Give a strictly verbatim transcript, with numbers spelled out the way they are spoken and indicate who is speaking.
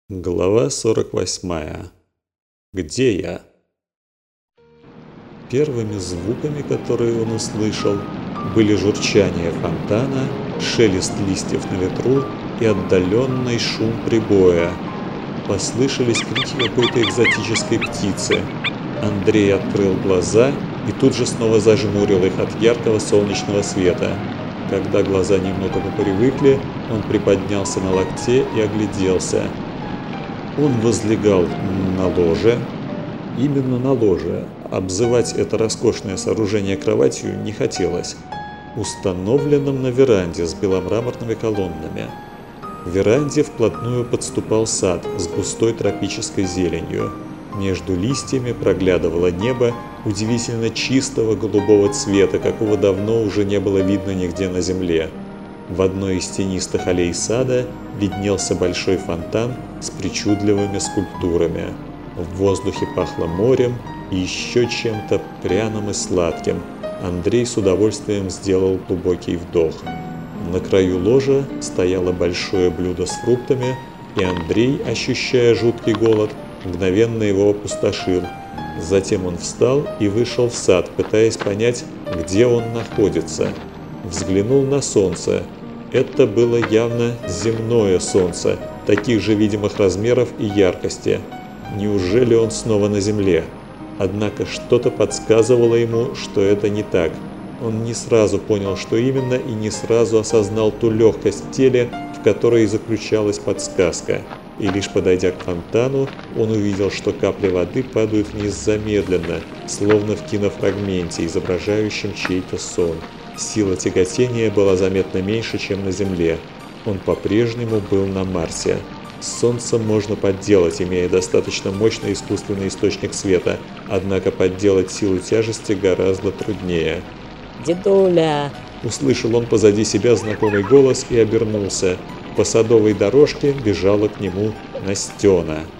Speaker 1: Глава сорок восьмая. Где я? Первыми звуками, которые он услышал, были журчание фонтана, шелест листьев на ветру и отдаленный шум прибоя. Послышались крики какой-то экзотической птицы. Андрей открыл глаза и тут же снова зажмурил их от яркого солнечного света. Когда глаза немного попривыкли, он приподнялся на локте и огляделся. Он возлегал на ложе, именно на ложе. Обзывать это роскошное сооружение кроватью не хотелось. Установленном на веранде с беломраморными колоннами. К веранде вплотную подступал сад с густой тропической зеленью. Между листьями проглядывало небо удивительно чистого голубого цвета, какого давно уже не было видно нигде на земле. В одной из тенистых аллей сада виднелся большой фонтан с причудливыми скульптурами. В воздухе пахло морем и еще чем-то пряным и сладким. Андрей с удовольствием сделал глубокий вдох. На краю ложа стояло большое блюдо с фруктами, и Андрей, ощущая жуткий голод, мгновенно его опустошил. Затем он встал и вышел в сад, пытаясь понять, где он находится. Взглянул на солнце. Это было явно земное солнце, таких же видимых размеров и яркости. Неужели он снова на земле? Однако что-то подсказывало ему, что это не так. Он не сразу понял, что именно, и не сразу осознал ту легкость в теле, в которой заключалась подсказка. И лишь подойдя к фонтану, он увидел, что капли воды падают вниз замедленно, словно в кинофрагменте, изображающем чей-то сон. Сила тяготения была заметно меньше, чем на Земле. Он по-прежнему был на Марсе. Солнце можно подделать, имея достаточно мощный искусственный источник света, однако подделать силу тяжести гораздо труднее.
Speaker 2: «Дедуля!»
Speaker 1: Услышал он позади себя знакомый голос и обернулся. По садовой дорожке бежала к нему Настена.